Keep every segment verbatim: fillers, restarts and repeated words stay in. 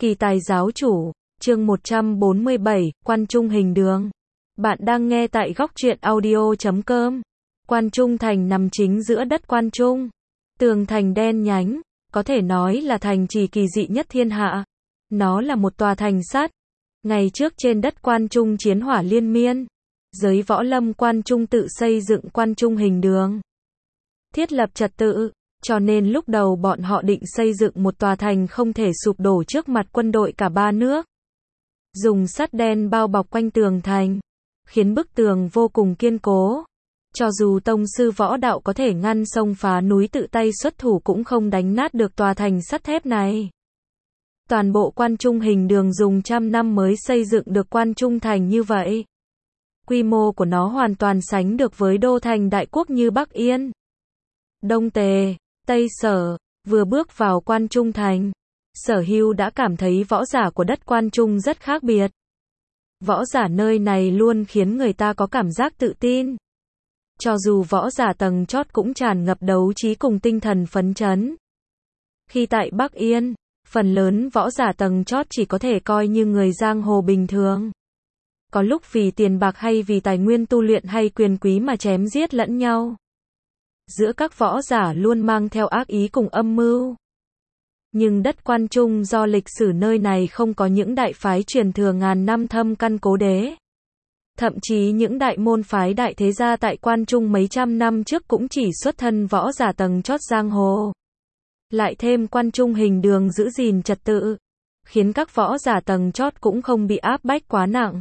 Kỳ tài giáo chủ, chương một trăm bốn mươi bảy, Quan Trung hình đường. Bạn đang nghe tại góc truyện audio chấm com. Quan Trung thành nằm chính giữa đất Quan Trung. Tường thành đen nhánh, có thể nói là thành trì kỳ dị nhất thiên hạ. Nó là một tòa thành sắt. Ngày trước trên đất Quan Trung chiến hỏa liên miên. Giới võ lâm Quan Trung tự xây dựng Quan Trung hình đường. Thiết lập trật tự. Cho nên lúc đầu bọn họ định xây dựng một tòa thành không thể sụp đổ trước mặt quân đội cả ba nước. Dùng sắt đen bao bọc quanh tường thành, khiến bức tường vô cùng kiên cố. Cho dù tông sư võ đạo có thể ngăn sông phá núi tự tay xuất thủ cũng không đánh nát được tòa thành sắt thép này. Toàn bộ Quan Trung hình đường dùng trăm năm mới xây dựng được Quan Trung thành như vậy. Quy mô của nó hoàn toàn sánh được với đô thành đại quốc như Bắc Yên, Đông Tề, Tây Sở. Vừa bước vào Quan Trung thành, Sở Hưu đã cảm thấy võ giả của đất Quan Trung rất khác biệt. Võ giả nơi này luôn khiến người ta có cảm giác tự tin. Cho dù võ giả tầng chót cũng tràn ngập đấu trí cùng tinh thần phấn chấn. Khi tại Bắc Yên, phần lớn võ giả tầng chót chỉ có thể coi như người giang hồ bình thường. Có lúc vì tiền bạc hay vì tài nguyên tu luyện hay quyền quý mà chém giết lẫn nhau. Giữa các võ giả luôn mang theo ác ý cùng âm mưu. Nhưng đất Quan Trung do lịch sử nơi này không có những đại phái truyền thừa ngàn năm thâm căn cố đế. Thậm chí những đại môn phái đại thế gia tại Quan Trung mấy trăm năm trước cũng chỉ xuất thân võ giả tầng chót giang hồ. Lại thêm Quan Trung hình đường giữ gìn trật tự, khiến các võ giả tầng chót cũng không bị áp bách quá nặng.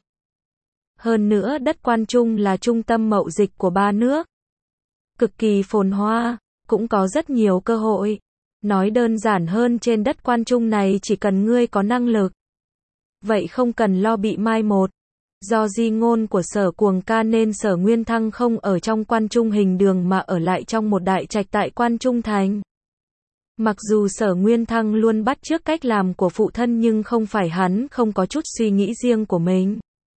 Hơn nữa đất Quan Trung là trung tâm mậu dịch của ba nước. Cực kỳ phồn hoa, cũng có rất nhiều cơ hội. Nói đơn giản hơn, trên đất Quan Trung này chỉ cần ngươi có năng lực, vậy không cần lo bị mai một. Do di ngôn của Sở Cuồng Ca nên Sở Nguyên Thăng không ở trong Quan Trung hình đường mà ở lại trong một đại trạch tại Quan Trung thành. Mặc dù Sở Nguyên Thăng luôn bắt chước cách làm của phụ thân nhưng không phải hắn không có chút suy nghĩ riêng của mình.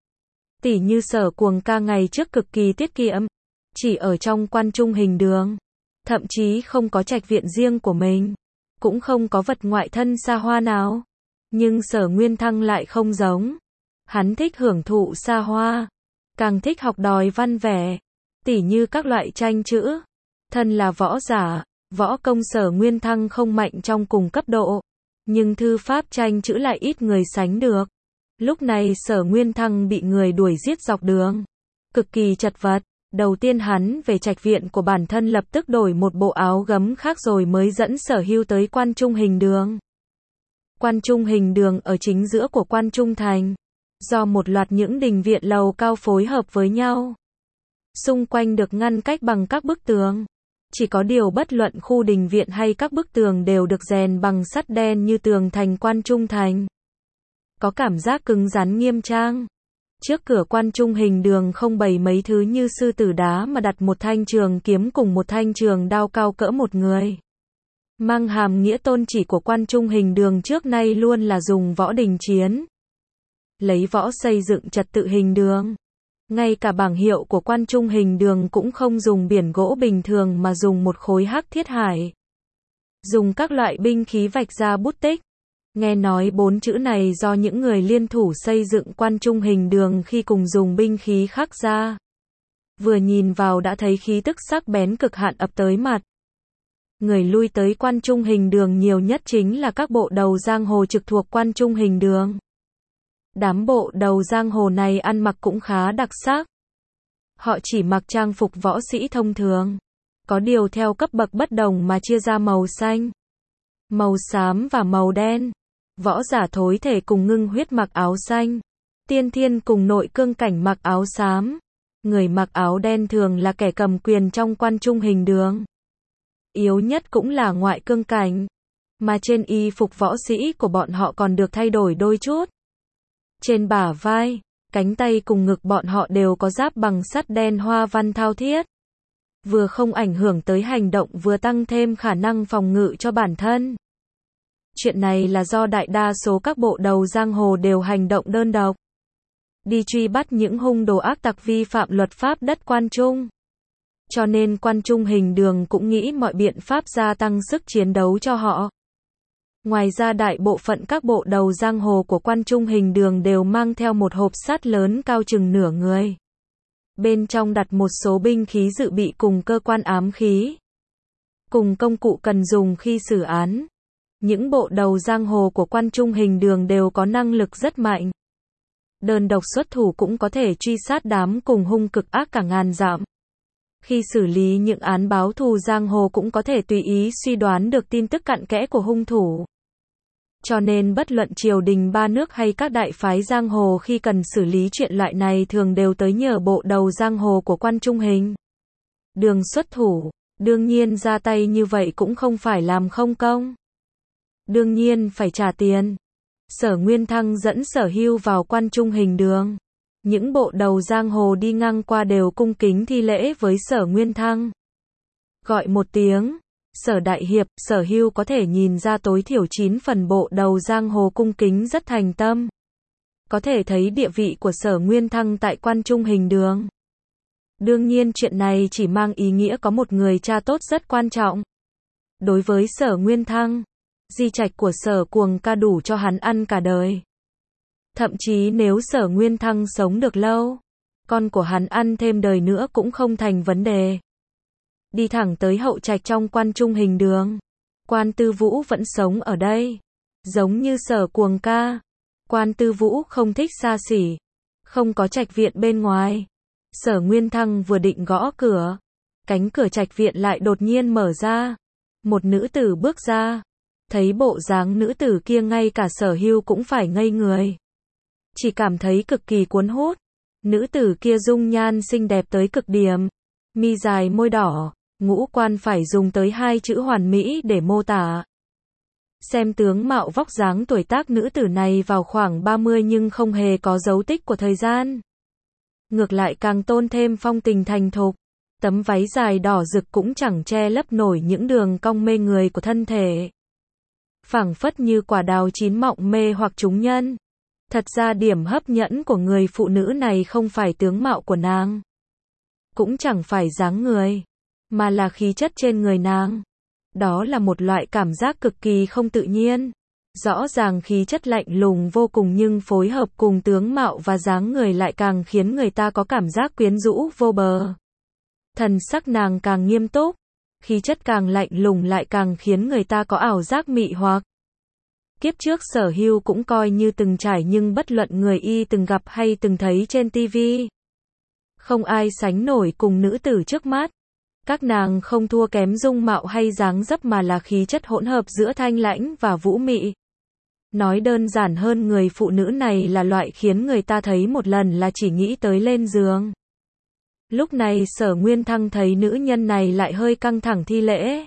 Tỉ như Sở Cuồng Ca ngày trước cực kỳ tiết kiệm, chỉ ở trong Quan Trung hình đường, thậm chí không có trạch viện riêng của mình, cũng không có vật ngoại thân xa hoa nào. Nhưng Sở Nguyên Thăng lại không giống. Hắn thích hưởng thụ xa hoa, càng thích học đòi văn vẻ, tỉ như các loại tranh chữ. Thân là võ giả, võ công Sở Nguyên Thăng không mạnh trong cùng cấp độ, nhưng thư pháp tranh chữ lại ít người sánh được. Lúc này Sở Nguyên Thăng bị người đuổi giết dọc đường, cực kỳ chật vật. Đầu tiên hắn về trạch viện của bản thân lập tức đổi một bộ áo gấm khác rồi mới dẫn Sở Hưu tới Quan Trung hình đường. Quan Trung hình đường ở chính giữa của Quan Trung thành, do một loạt những đình viện lầu cao phối hợp với nhau. Xung quanh được ngăn cách bằng các bức tường. Chỉ có điều bất luận khu đình viện hay các bức tường đều được rèn bằng sắt đen như tường thành Quan Trung thành. Có cảm giác cứng rắn nghiêm trang. Trước cửa Quan Trung hình đường không bày mấy thứ như sư tử đá mà đặt một thanh trường kiếm cùng một thanh trường đao cao cỡ một người. Mang hàm nghĩa tôn chỉ của Quan Trung hình đường trước nay luôn là dùng võ đình chiến. Lấy võ xây dựng trật tự hình đường. Ngay cả bảng hiệu của Quan Trung hình đường cũng không dùng biển gỗ bình thường mà dùng một khối hắc thiết hải. Dùng các loại binh khí vạch ra bút tích. Nghe nói bốn chữ này do những người liên thủ xây dựng Quan Trung hình đường khi cùng dùng binh khí khắc ra. Vừa nhìn vào đã thấy khí tức sắc bén cực hạn ập tới mặt. Người lui tới Quan Trung hình đường nhiều nhất chính là các bộ đầu giang hồ trực thuộc Quan Trung hình đường. Đám bộ đầu giang hồ này ăn mặc cũng khá đặc sắc. Họ chỉ mặc trang phục võ sĩ thông thường. Có điều theo cấp bậc bất đồng mà chia ra màu xanh, màu xám và màu đen. Võ giả thối thể cùng ngưng huyết mặc áo xanh. Tiên thiên cùng nội cương cảnh mặc áo xám. Người mặc áo đen thường là kẻ cầm quyền trong Quan Trung hình đường. Yếu nhất cũng là ngoại cương cảnh. Mà trên y phục võ sĩ của bọn họ còn được thay đổi đôi chút. Trên bả vai, cánh tay cùng ngực bọn họ đều có giáp bằng sắt đen hoa văn thao thiết. Vừa không ảnh hưởng tới hành động vừa tăng thêm khả năng phòng ngự cho bản thân. Chuyện này là do đại đa số các bộ đầu giang hồ đều hành động đơn độc. Đi truy bắt những hung đồ ác tặc vi phạm luật pháp đất Quan Trung. Cho nên Quan Trung hình đường cũng nghĩ mọi biện pháp gia tăng sức chiến đấu cho họ. Ngoài ra đại bộ phận các bộ đầu giang hồ của quan trung hình đường đều mang theo một hộp sắt lớn cao chừng nửa người. Bên trong đặt một số binh khí dự bị cùng cơ quan ám khí, cùng công cụ cần dùng khi xử án. Những bộ đầu giang hồ của quan trung hình đường đều có năng lực rất mạnh. Đơn độc xuất thủ cũng có thể truy sát đám cùng hung cực ác cả ngàn dặm. Khi xử lý những án báo thù giang hồ cũng có thể tùy ý suy đoán được tin tức cặn kẽ của hung thủ. Cho nên bất luận triều đình ba nước hay các đại phái giang hồ khi cần xử lý chuyện loại này thường đều tới nhờ bộ đầu giang hồ của quan trung hình đường xuất thủ. Đương nhiên ra tay như vậy cũng không phải làm không công. Đương nhiên phải trả tiền. Sở Nguyên Thăng dẫn Sở Hưu vào quan trung hình đường. Những bộ đầu giang hồ đi ngang qua đều cung kính thi lễ với Sở Nguyên Thăng. Gọi một tiếng, Sở Đại Hiệp, Sở Hưu có thể nhìn ra tối thiểu chín phần bộ đầu giang hồ cung kính rất thành tâm. Có thể thấy địa vị của Sở Nguyên Thăng tại quan trung hình đường. Đương nhiên chuyện này chỉ mang ý nghĩa có một người cha tốt rất quan trọng. Đối với Sở Nguyên Thăng, di trạch của Sở Cuồng Ca đủ cho hắn ăn cả đời. Thậm chí nếu Sở Nguyên Thăng sống được lâu, con của hắn ăn thêm đời nữa cũng không thành vấn đề. Đi thẳng tới hậu trạch trong quan trung hình đường. Quan Tư Vũ vẫn sống ở đây. Giống như Sở Cuồng Ca, Quan Tư Vũ không thích xa xỉ, không có trạch viện bên ngoài. Sở Nguyên Thăng vừa định gõ cửa, cánh cửa trạch viện lại đột nhiên mở ra. Một nữ tử bước ra. Thấy bộ dáng nữ tử kia ngay cả Sở Hưu cũng phải ngây người. Chỉ cảm thấy cực kỳ cuốn hút. Nữ tử kia dung nhan xinh đẹp tới cực điểm. Mi dài môi đỏ, ngũ quan phải dùng tới hai chữ hoàn mỹ để mô tả. Xem tướng mạo vóc dáng tuổi tác nữ tử này vào khoảng ba mươi nhưng không hề có dấu tích của thời gian. Ngược lại càng tôn thêm phong tình thành thục. Tấm váy dài đỏ rực cũng chẳng che lấp nổi những đường cong mê người của thân thể. Phảng phất như quả đào chín mọng mê hoặc chúng nhân. Thật ra điểm hấp dẫn của người phụ nữ này không phải tướng mạo của nàng, cũng chẳng phải dáng người, mà là khí chất trên người nàng. Đó là một loại cảm giác cực kỳ không tự nhiên. Rõ ràng khí chất lạnh lùng vô cùng nhưng phối hợp cùng tướng mạo và dáng người lại càng khiến người ta có cảm giác quyến rũ vô bờ. Thần sắc nàng càng nghiêm túc, khí chất càng lạnh lùng lại càng khiến người ta có ảo giác mị hoặc. Kiếp trước Sở Hưu cũng coi như từng trải nhưng bất luận người y từng gặp hay từng thấy trên tivi, không ai sánh nổi cùng nữ tử trước mắt. Các nàng không thua kém dung mạo hay dáng dấp mà là khí chất hỗn hợp giữa thanh lãnh và vũ mị. Nói đơn giản hơn, người phụ nữ này là loại khiến người ta thấy một lần là chỉ nghĩ tới lên giường. Lúc này Sở Nguyên Thăng thấy nữ nhân này lại hơi căng thẳng thi lễ.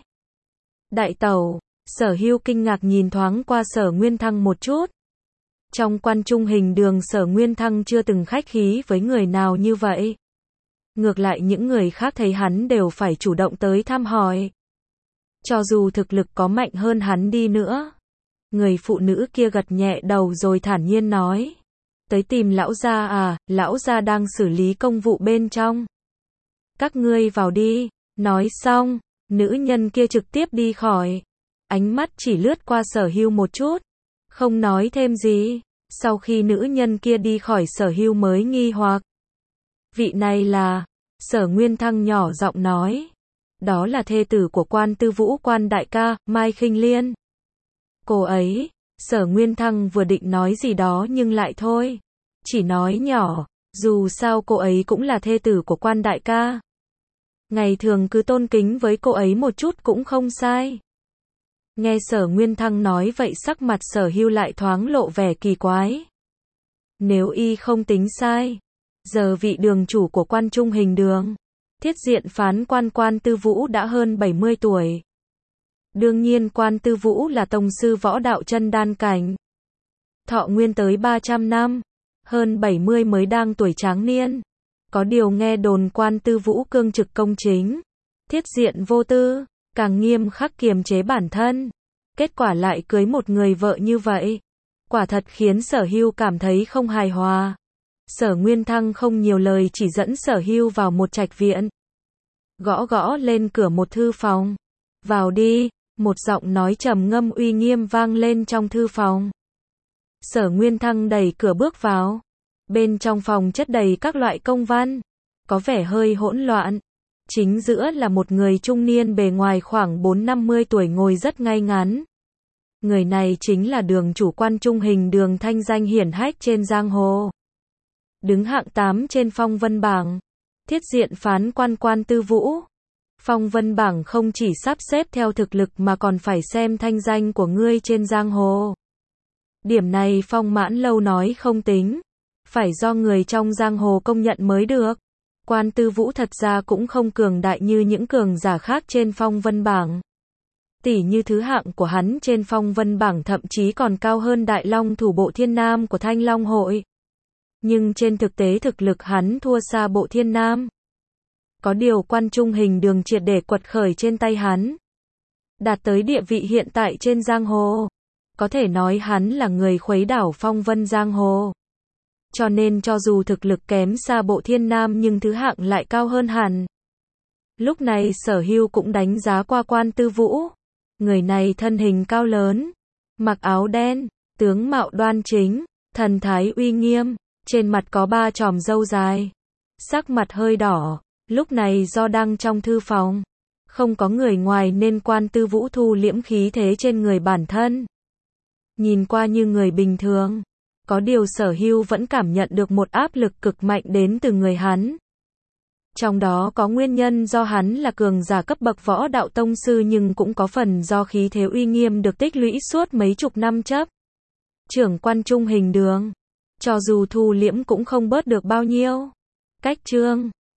Đại tẩu. Sở Hưu kinh ngạc nhìn thoáng qua Sở Nguyên Thăng một chút. Trong quan trung hình đường Sở Nguyên Thăng chưa từng khách khí với người nào như vậy. Ngược lại những người khác thấy hắn đều phải chủ động tới thăm hỏi. Cho dù thực lực có mạnh hơn hắn đi nữa. Người phụ nữ kia gật nhẹ đầu rồi thản nhiên nói. Tới tìm lão gia à, lão gia đang xử lý công vụ bên trong. Các ngươi vào đi. Nói xong, nữ nhân kia trực tiếp đi khỏi. Ánh mắt chỉ lướt qua Sở Hưu một chút, không nói thêm gì. Sau khi nữ nhân kia đi khỏi Sở Hưu mới nghi hoặc. Vị này là, Sở Nguyên Thăng nhỏ giọng nói. Đó là thê tử của Quan Tư Vũ, Quan đại ca, Mai Khinh Liên. Cô ấy, Sở Nguyên Thăng vừa định nói gì đó nhưng lại thôi. Chỉ nói nhỏ, dù sao cô ấy cũng là thê tử của Quan đại ca. Ngày thường cứ tôn kính với cô ấy một chút cũng không sai. Nghe Sở Nguyên Thăng nói vậy sắc mặt Sở Hưu lại thoáng lộ vẻ kỳ quái. Nếu y không tính sai, giờ vị đường chủ của quan trung hình đường, thiết diện phán quan Quan Tư Vũ đã hơn bảy mươi tuổi. Đương nhiên Quan Tư Vũ là tông sư võ đạo chân đan cảnh. Thọ nguyên tới ba trăm năm, hơn bảy mươi mới đang tuổi tráng niên. Có điều nghe đồn Quan Tư Vũ cương trực công chính, thiết diện vô tư, càng nghiêm khắc kiềm chế bản thân. Kết quả lại cưới một người vợ như vậy. Quả thật khiến Sở Hưu cảm thấy không hài hòa. Sở Nguyên Thăng không nhiều lời chỉ dẫn Sở Hưu vào một trạch viện. Gõ gõ lên cửa một thư phòng. Vào đi. Một giọng nói trầm ngâm uy nghiêm vang lên trong thư phòng. Sở Nguyên Thăng đẩy cửa bước vào. Bên trong phòng chất đầy các loại công văn, có vẻ hơi hỗn loạn. Chính giữa là một người trung niên bề ngoài khoảng bốn năm mươi tuổi ngồi rất ngay ngắn. Người này chính là Đường chủ Quan Trung Hình Đường, thanh danh hiển hách trên giang hồ. Đứng hạng tám trên phong vân bảng. Thiết diện phán quan Quan Tư Vũ. Phong vân bảng không chỉ sắp xếp theo thực lực mà còn phải xem thanh danh của ngươi trên giang hồ. Điểm này Phong Mãn Lâu nói không tính. Phải do người trong giang hồ công nhận mới được. Quan Tư Vũ thật ra cũng không cường đại như những cường giả khác trên phong vân bảng. Tỷ như thứ hạng của hắn trên phong vân bảng thậm chí còn cao hơn Đại Long thủ Bộ Thiên Nam của Thanh Long Hội. Nhưng trên thực tế thực lực hắn thua xa Bộ Thiên Nam. Có điều Quan Trung Hình Đường triệt để quật khởi trên tay hắn. Đạt tới địa vị hiện tại trên giang hồ. Có thể nói hắn là người khuấy đảo phong vân giang hồ. Cho nên cho dù thực lực kém xa Bộ Thiên Nam nhưng thứ hạng lại cao hơn hẳn. Lúc này Sở Hưu cũng đánh giá qua Quan Tư Vũ. Người này thân hình cao lớn, mặc áo đen, tướng mạo đoan chính, thần thái uy nghiêm, trên mặt có ba chòm râu dài, sắc mặt hơi đỏ. Lúc này do đang trong thư phòng, không có người ngoài nên Quan Tư Vũ thu liễm khí thế trên người bản thân. Nhìn qua như người bình thường. Có điều Sở Hưu vẫn cảm nhận được một áp lực cực mạnh đến từ người hắn. Trong đó có nguyên nhân do hắn là cường giả cấp bậc võ đạo tông sư nhưng cũng có phần do khí thế uy nghiêm được tích lũy suốt mấy chục năm chấp. Trưởng Quan Trung Hình Đường. Cho dù thu liễm cũng không bớt được bao nhiêu. Cách chương